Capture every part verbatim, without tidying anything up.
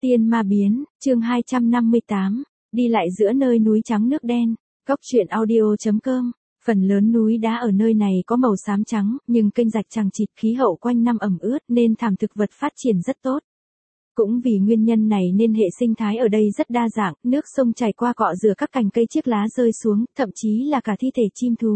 Tiên ma biến, chương hai trăm năm mươi tám, đi lại giữa nơi núi trắng nước đen. Cốc truyện audio chấm com. Phần lớn núi đá ở nơi này có màu xám trắng, nhưng kênh rạch chằng chịt, khí hậu quanh năm ẩm ướt nên thảm thực vật phát triển rất tốt. Cũng vì nguyên nhân này nên hệ sinh thái ở đây rất đa dạng, nước sông chảy qua cọ rửa các cành cây, chiếc lá rơi xuống, thậm chí là cả thi thể chim thú.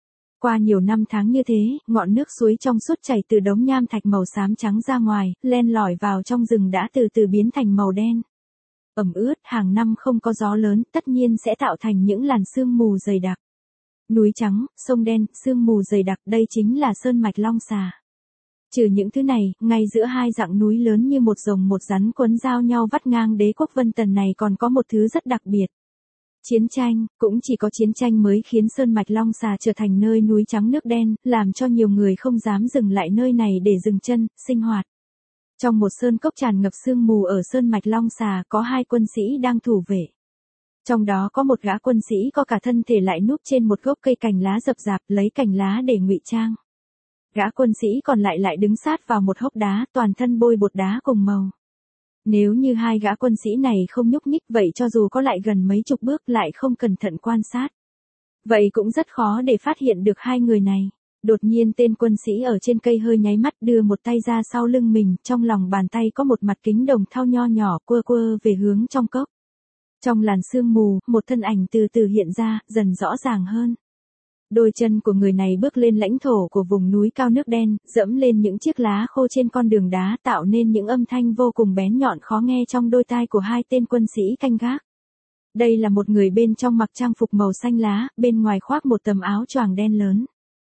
Qua nhiều năm tháng như thế, ngọn nước suối trong suốt chảy từ đống nham thạch màu xám trắng ra ngoài, len lỏi vào trong rừng đã từ từ biến thành màu đen. Ẩm ướt, hàng năm không có gió lớn, tất nhiên sẽ tạo thành những làn sương mù dày đặc. Núi trắng, sông đen, sương mù dày đặc, đây chính là sơn mạch Long Xà. Trừ những thứ này, ngay giữa hai dặng núi lớn như một rồng một rắn quấn giao nhau vắt ngang đế quốc Vân Tần này còn có một thứ rất đặc biệt. Chiến tranh, cũng chỉ có chiến tranh mới khiến sơn mạch Long Xà trở thành nơi núi trắng nước đen, làm cho nhiều người không dám dừng lại nơi này để dừng chân, sinh hoạt. Trong một sơn cốc tràn ngập sương mù ở sơn mạch Long Xà có hai quân sĩ đang thủ vệ. Trong đó có một gã quân sĩ có cả thân thể lại núp trên một gốc cây cành lá rậm rạp, lấy cành lá để ngụy trang. Gã quân sĩ còn lại lại đứng sát vào một hốc đá, toàn thân bôi bột đá cùng màu. Nếu như hai gã quân sĩ này không nhúc nhích, vậy cho dù có lại gần mấy chục bước lại không cẩn thận quan sát, vậy cũng rất khó để phát hiện được hai người này. Đột nhiên tên quân sĩ ở trên cây hơi nháy mắt, đưa một tay ra sau lưng mình, trong lòng bàn tay có một mặt kính đồng thau nho nhỏ, quơ quơ về hướng trong cốc. Trong làn sương mù, một thân ảnh từ từ hiện ra, dần rõ ràng hơn. Đôi chân của người này bước lên lãnh thổ của vùng núi cao nước đen, dẫm lên những chiếc lá khô trên con đường đá, tạo nên những âm thanh vô cùng bén nhọn khó nghe trong đôi tai của hai tên quân sĩ canh gác. Đây là một người bên trong mặc trang phục màu xanh lá, bên ngoài khoác một tấm áo choàng đen lớn.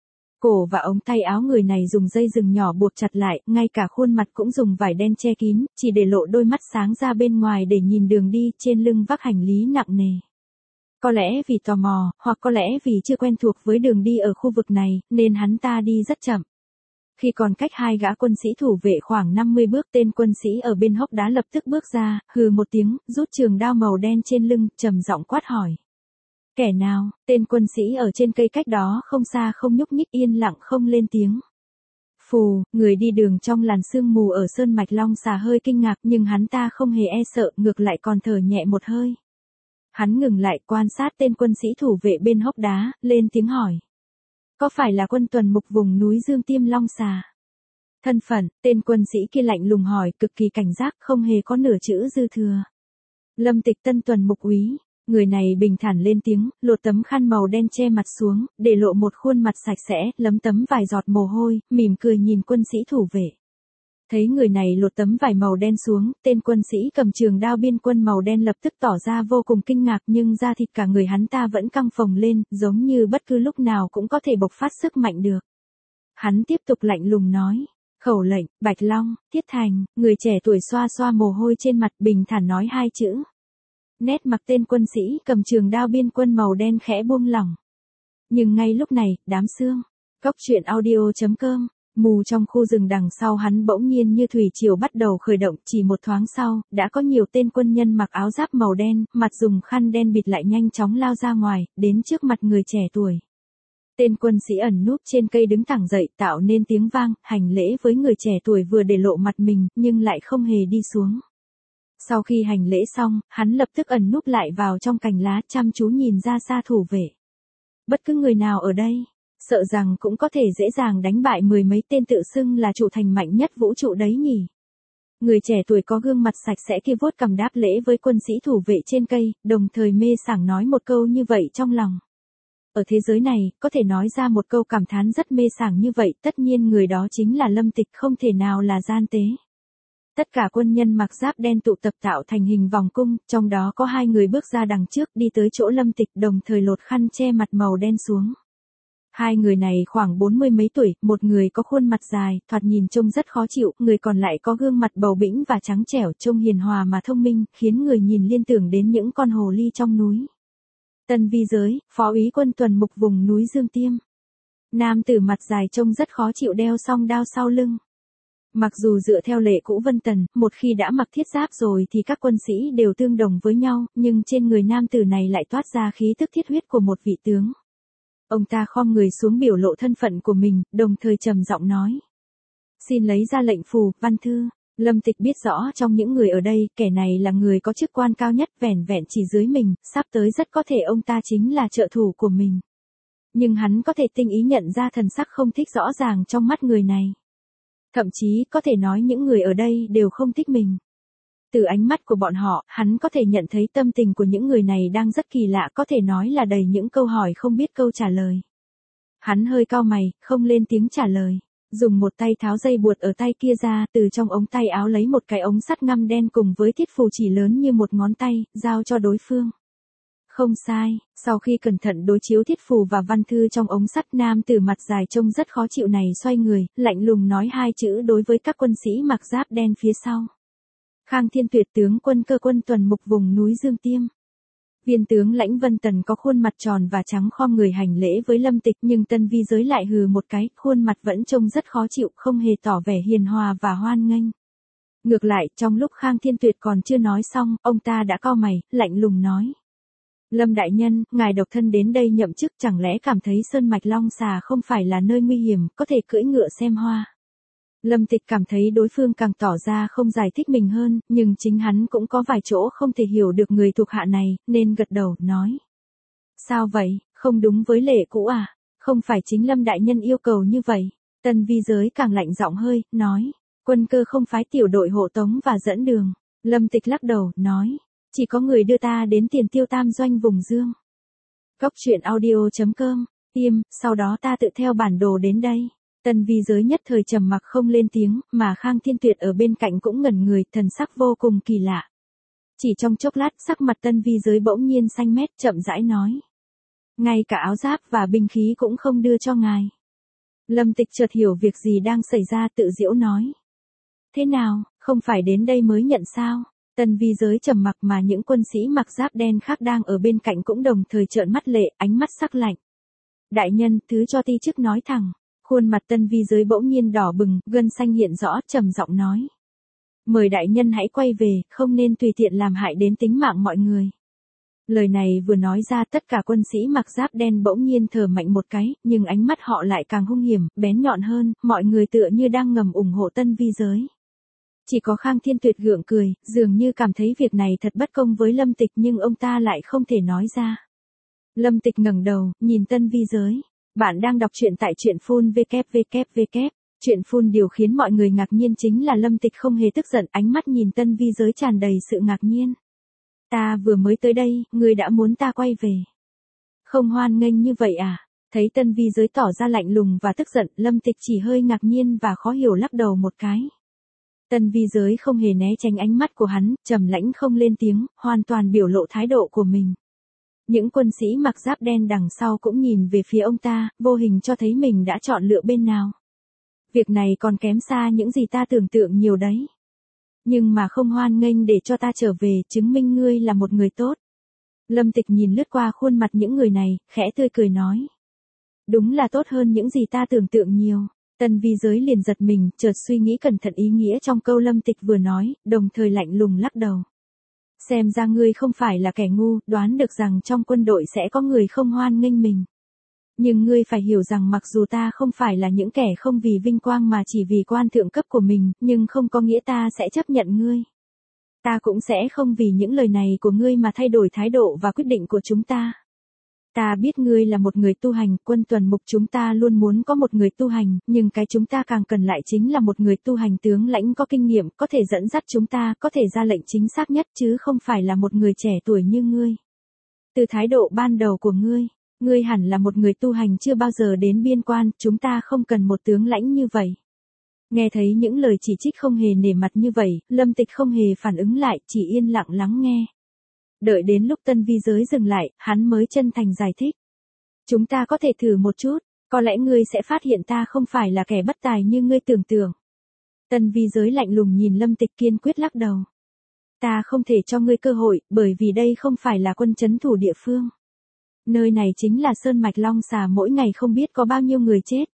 Cổ và ống tay áo người này dùng dây rừng nhỏ buộc chặt lại, ngay cả khuôn mặt cũng dùng vải đen che kín, chỉ để lộ đôi mắt sáng ra bên ngoài để nhìn đường đi, trên lưng vác hành lý nặng nề. Có lẽ vì tò mò, hoặc có lẽ vì chưa quen thuộc với đường đi ở khu vực này, nên hắn ta đi rất chậm. Khi còn cách hai gã quân sĩ thủ vệ khoảng năm mươi bước, tên quân sĩ ở bên hốc đá lập tức bước ra, hừ một tiếng, rút trường đao màu đen trên lưng, trầm giọng quát hỏi. Kẻ nào? Tên quân sĩ ở trên cây cách đó không xa không nhúc nhích, yên lặng không lên tiếng. Phù, người đi đường trong làn sương mù ở sơn mạch Long Xà hơi kinh ngạc, nhưng hắn ta không hề e sợ, ngược lại còn thở nhẹ một hơi. Hắn ngừng lại quan sát tên quân sĩ thủ vệ bên hốc đá, lên tiếng hỏi. Có phải là quân tuần mục vùng núi Dương Tiêm Long Xà? Thân phận, tên quân sĩ kia lạnh lùng hỏi, cực kỳ cảnh giác, không hề có nửa chữ dư thừa. Lâm Tịch Tân tuần mục úy. Người này bình thản lên tiếng, lột tấm khăn màu đen che mặt xuống, để lộ một khuôn mặt sạch sẽ, lấm tấm vài giọt mồ hôi, mỉm cười nhìn quân sĩ thủ vệ. Thấy người này lột tấm vải màu đen xuống, tên quân sĩ cầm trường đao biên quân màu đen lập tức tỏ ra vô cùng kinh ngạc, nhưng da thịt cả người hắn ta vẫn căng phồng lên, giống như bất cứ lúc nào cũng có thể bộc phát sức mạnh được. Hắn tiếp tục lạnh lùng nói. Khẩu lệnh, Bạch Long, Thiết Thành. Người trẻ tuổi xoa xoa mồ hôi trên mặt, bình thản nói hai chữ. Nét mặt tên quân sĩ cầm trường đao biên quân màu đen khẽ buông lỏng. Nhưng ngay lúc này, đám sương. Cốc truyện audio chấm com. Mù trong khu rừng đằng sau hắn bỗng nhiên như thủy triều bắt đầu khởi động, chỉ một thoáng sau, đã có nhiều tên quân nhân mặc áo giáp màu đen, mặt dùng khăn đen bịt lại nhanh chóng lao ra ngoài, đến trước mặt người trẻ tuổi. Tên quân sĩ ẩn núp trên cây đứng thẳng dậy, tạo nên tiếng vang, hành lễ với người trẻ tuổi vừa để lộ mặt mình, nhưng lại không hề đi xuống. Sau khi hành lễ xong, hắn lập tức ẩn núp lại vào trong cành lá, chăm chú nhìn ra xa thủ vệ. Bất cứ người nào ở đây, sợ rằng cũng có thể dễ dàng đánh bại mười mấy tên tự xưng là trụ thành mạnh nhất vũ trụ đấy nhỉ. Người trẻ tuổi có gương mặt sạch sẽ kia vuốt cằm đáp lễ với quân sĩ thủ vệ trên cây, đồng thời mê sảng nói một câu như vậy trong lòng. Ở thế giới này, có thể nói ra một câu cảm thán rất mê sảng như vậy, tất nhiên người đó chính là Lâm Tịch, không thể nào là gian tế. Tất cả quân nhân mặc giáp đen tụ tập tạo thành hình vòng cung, trong đó có hai người bước ra đằng trước đi tới chỗ Lâm Tịch, đồng thời lột khăn che mặt màu đen xuống. Hai người này khoảng bốn mươi mấy tuổi, một người có khuôn mặt dài, thoạt nhìn trông rất khó chịu, người còn lại có gương mặt bầu bĩnh và trắng trẻo, trông hiền hòa mà thông minh, khiến người nhìn liên tưởng đến những con hồ ly trong núi. Tân Vi Giới, phó úy quân tuần mục vùng núi Dương Tiêm. Nam tử mặt dài trông rất khó chịu đeo song đao sau lưng. Mặc dù dựa theo lệ cũ Vân Tần, một khi đã mặc thiết giáp rồi thì các quân sĩ đều tương đồng với nhau, nhưng trên người nam tử này lại toát ra khí tức thiết huyết của một vị tướng. Ông ta khom người xuống biểu lộ thân phận của mình, đồng thời trầm giọng nói. Xin lấy ra lệnh phù, văn thư. Lâm Tịch biết rõ trong những người ở đây, kẻ này là người có chức quan cao nhất, vẻn vẹn chỉ dưới mình, sắp tới rất có thể ông ta chính là trợ thủ của mình. Nhưng hắn có thể tinh ý nhận ra thần sắc không thích rõ ràng trong mắt người này. Thậm chí có thể nói những người ở đây đều không thích mình. Từ ánh mắt của bọn họ, hắn có thể nhận thấy tâm tình của những người này đang rất kỳ lạ, có thể nói là đầy những câu hỏi không biết câu trả lời. Hắn hơi cau mày, không lên tiếng trả lời. Dùng một tay tháo dây buộc ở tay kia ra, từ trong ống tay áo lấy một cái ống sắt ngăm đen cùng với thiết phù chỉ lớn như một ngón tay, giao cho đối phương. Không sai, sau khi cẩn thận đối chiếu thiết phù và văn thư trong ống sắt, nam tử mặt dài trông rất khó chịu này xoay người, lạnh lùng nói hai chữ đối với các quân sĩ mặc giáp đen phía sau. Khang Thiên Tuyệt, tướng quân cơ quân tuần mục vùng núi Dương Tiêm. Viên tướng Lãnh Vân Tần có khuôn mặt tròn và trắng khom người hành lễ với Lâm Tịch, nhưng Tân Vi Giới lại hừ một cái, khuôn mặt vẫn trông rất khó chịu, không hề tỏ vẻ hiền hòa và hoan nghênh. Ngược lại, trong lúc Khang Thiên Tuyệt còn chưa nói xong, ông ta đã cau mày, lạnh lùng nói. Lâm đại nhân, ngài độc thân đến đây nhậm chức, chẳng lẽ cảm thấy Sơn Mạch Long Xà không phải là nơi nguy hiểm, có thể cưỡi ngựa xem hoa. Lâm Tịch cảm thấy đối phương càng tỏ ra không giải thích mình hơn, nhưng chính hắn cũng có vài chỗ không thể hiểu được người thuộc hạ này, nên gật đầu, nói. Sao vậy, không đúng với lệ cũ à? Không phải chính Lâm đại nhân yêu cầu như vậy. Tân Vi Giới càng lạnh giọng hơi, nói. Quân cơ không phái tiểu đội hộ tống và dẫn đường. Lâm Tịch lắc đầu, nói. Chỉ có người đưa ta đến Tiền Tiêu Tam Doanh vùng Dương. Góc truyện audio chấm com, im, sau đó ta tự theo bản đồ đến đây. Tân Vi Giới nhất thời trầm mặc không lên tiếng, mà Khang Thiên Tuyệt ở bên cạnh cũng ngẩn người, thần sắc vô cùng kỳ lạ. Chỉ trong chốc lát, sắc mặt Tân Vi Giới bỗng nhiên xanh mét, chậm rãi nói. Ngay cả áo giáp và binh khí cũng không đưa cho ngài. Lâm Tịch chợt hiểu việc gì đang xảy ra, tự giễu nói. Thế nào, không phải đến đây mới nhận sao? Tân Vi Giới trầm mặc, mà những quân sĩ mặc giáp đen khác đang ở bên cạnh cũng đồng thời trợn mắt lệ, ánh mắt sắc lạnh. Đại nhân, thứ cho ti chức nói thẳng. Khuôn mặt Tân Vi Giới bỗng nhiên đỏ bừng, gân xanh hiện rõ, trầm giọng nói. Mời đại nhân hãy quay về, không nên tùy tiện làm hại đến tính mạng mọi người. Lời này vừa nói ra, tất cả quân sĩ mặc giáp đen bỗng nhiên thở mạnh một cái, nhưng ánh mắt họ lại càng hung hiểm, bén nhọn hơn, mọi người tựa như đang ngầm ủng hộ Tân Vi Giới. Chỉ có Khang Thiên Tuyệt gượng cười, dường như cảm thấy việc này thật bất công với Lâm Tịch, nhưng ông ta lại không thể nói ra. Lâm Tịch ngẩng đầu, nhìn Tân Vi Giới. Bạn đang đọc truyện tại truyện phun vê kép vê kép vê kép. Truyện phun điều khiến mọi người ngạc nhiên chính là Lâm Tịch không hề tức giận, ánh mắt nhìn Tân Vi Giới tràn đầy sự ngạc nhiên. Ta vừa mới tới đây, ngươi đã muốn ta quay về. Không hoan nghênh như vậy à? Thấy Tân Vi Giới tỏ ra lạnh lùng và tức giận, Lâm Tịch chỉ hơi ngạc nhiên và khó hiểu lắc đầu một cái. Tân Vi Giới không hề né tránh ánh mắt của hắn, trầm lãnh không lên tiếng, hoàn toàn biểu lộ thái độ của mình. Những quân sĩ mặc giáp đen đằng sau cũng nhìn về phía ông ta, vô hình cho thấy mình đã chọn lựa bên nào. Việc này còn kém xa những gì ta tưởng tượng nhiều đấy. Nhưng mà không hoan nghênh để cho ta trở về, chứng minh ngươi là một người tốt. Lâm Tịch nhìn lướt qua khuôn mặt những người này, khẽ tươi cười nói. Đúng là tốt hơn những gì ta tưởng tượng nhiều. Tân Vi Giới liền giật mình, chợt suy nghĩ cẩn thận ý nghĩa trong câu Lâm Tịch vừa nói, đồng thời lạnh lùng lắc đầu. Xem ra ngươi không phải là kẻ ngu, đoán được rằng trong quân đội sẽ có người không hoan nghênh mình. Nhưng ngươi phải hiểu rằng mặc dù ta không phải là những kẻ không vì vinh quang mà chỉ vì quan thượng cấp của mình, nhưng không có nghĩa ta sẽ chấp nhận ngươi. Ta cũng sẽ không vì những lời này của ngươi mà thay đổi thái độ và quyết định của chúng ta. Ta biết ngươi là một người tu hành, quân tuần mục chúng ta luôn muốn có một người tu hành, nhưng cái chúng ta càng cần lại chính là một người tu hành tướng lãnh có kinh nghiệm, có thể dẫn dắt chúng ta, có thể ra lệnh chính xác nhất chứ không phải là một người trẻ tuổi như ngươi. Từ thái độ ban đầu của ngươi, ngươi hẳn là một người tu hành chưa bao giờ đến biên quan, chúng ta không cần một tướng lãnh như vậy. Nghe thấy những lời chỉ trích không hề nể mặt như vậy, Lâm Tịch không hề phản ứng lại, chỉ yên lặng lắng nghe. Đợi đến lúc Tân Vi Giới dừng lại, hắn mới chân thành giải thích. Chúng ta có thể thử một chút, có lẽ ngươi sẽ phát hiện ta không phải là kẻ bất tài như ngươi tưởng tượng. Tân Vi Giới lạnh lùng nhìn Lâm Tịch, kiên quyết lắc đầu. Ta không thể cho ngươi cơ hội, bởi vì đây không phải là quân trấn thủ địa phương. Nơi này chính là Sơn Mạch Long Xà, mỗi ngày không biết có bao nhiêu người chết.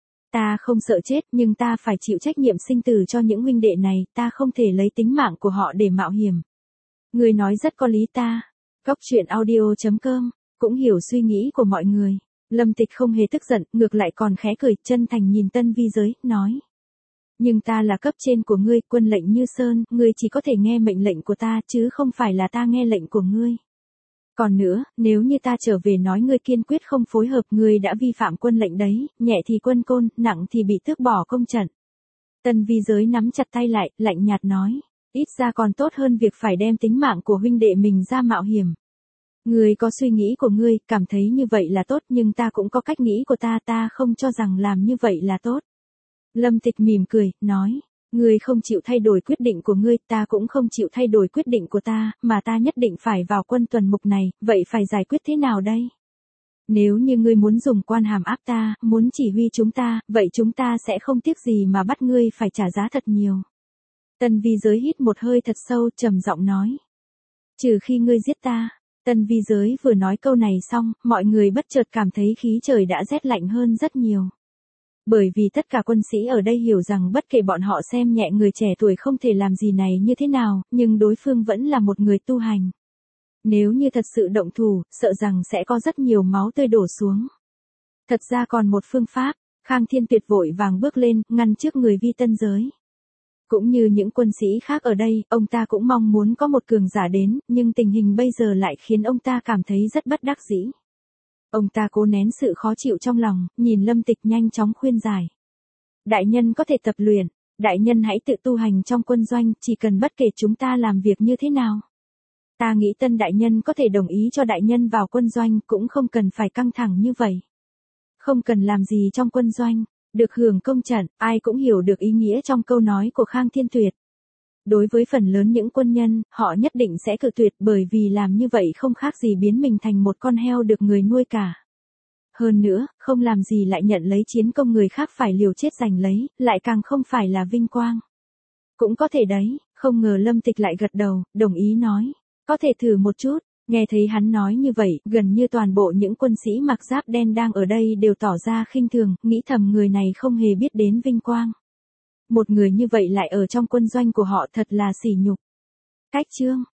Ta không sợ chết, nhưng ta phải chịu trách nhiệm sinh tử cho những huynh đệ này, ta không thể lấy tính mạng của họ để mạo hiểm. Người nói rất có lý ta. Góc truyện audio chấm com, cũng hiểu suy nghĩ của mọi người. Lâm Tịch không hề tức giận, ngược lại còn khẽ cười, chân thành nhìn Tân Vi Giới, nói. Nhưng ta là cấp trên của ngươi, quân lệnh như sơn, ngươi chỉ có thể nghe mệnh lệnh của ta chứ không phải là ta nghe lệnh của ngươi. Còn nữa, nếu như ta trở về nói ngươi kiên quyết không phối hợp, ngươi đã vi phạm quân lệnh đấy, nhẹ thì quân côn, nặng thì bị tước bỏ công trận. Tân Vi Giới nắm chặt tay lại, lạnh nhạt nói, ít ra còn tốt hơn việc phải đem tính mạng của huynh đệ mình ra mạo hiểm. Ngươi có suy nghĩ của ngươi, cảm thấy như vậy là tốt, nhưng ta cũng có cách nghĩ của ta, ta không cho rằng làm như vậy là tốt. Lâm Tịch mỉm cười, nói, ngươi không chịu thay đổi quyết định của ngươi, ta cũng không chịu thay đổi quyết định của ta, mà ta nhất định phải vào quân tuần mục này, vậy phải giải quyết thế nào đây? Nếu như ngươi muốn dùng quan hàm áp ta, muốn chỉ huy chúng ta, vậy chúng ta sẽ không tiếc gì mà bắt ngươi phải trả giá thật nhiều. Tân Vi Giới hít một hơi thật sâu, trầm giọng nói. Trừ khi ngươi giết ta. Tân Vi Giới vừa nói câu này xong, mọi người bất chợt cảm thấy khí trời đã rét lạnh hơn rất nhiều. Bởi vì tất cả quân sĩ ở đây hiểu rằng bất kể bọn họ xem nhẹ người trẻ tuổi không thể làm gì này như thế nào, nhưng đối phương vẫn là một người tu hành. Nếu như thật sự động thủ, sợ rằng sẽ có rất nhiều máu tươi đổ xuống. Thật ra còn một phương pháp, Khang Thiên Tuyệt vội vàng bước lên, ngăn trước người Vi Tân Giới. Cũng như những quân sĩ khác ở đây, ông ta cũng mong muốn có một cường giả đến, nhưng tình hình bây giờ lại khiến ông ta cảm thấy rất bất đắc dĩ. Ông ta cố nén sự khó chịu trong lòng, nhìn Lâm Tịch nhanh chóng khuyên giải. Đại nhân có thể tập luyện, đại nhân hãy tự tu hành trong quân doanh, chỉ cần bất kể chúng ta làm việc như thế nào. Ta nghĩ Tân đại nhân có thể đồng ý cho đại nhân vào quân doanh, cũng không cần phải căng thẳng như vậy. Không cần làm gì trong quân doanh, được hưởng công trận, ai cũng hiểu được ý nghĩa trong câu nói của Khang Thiên Tuyệt. Đối với phần lớn những quân nhân, họ nhất định sẽ cự tuyệt, bởi vì làm như vậy không khác gì biến mình thành một con heo được người nuôi cả. Hơn nữa, không làm gì lại nhận lấy chiến công người khác phải liều chết giành lấy, lại càng không phải là vinh quang. Cũng có thể đấy, không ngờ Lâm Tịch lại gật đầu, đồng ý nói. Có thể thử một chút. Nghe thấy hắn nói như vậy, gần như toàn bộ những quân sĩ mặc giáp đen đang ở đây đều tỏ ra khinh thường, nghĩ thầm người này không hề biết đến vinh quang. Một người như vậy lại ở trong quân doanh của họ, thật là sỉ nhục. Cách chương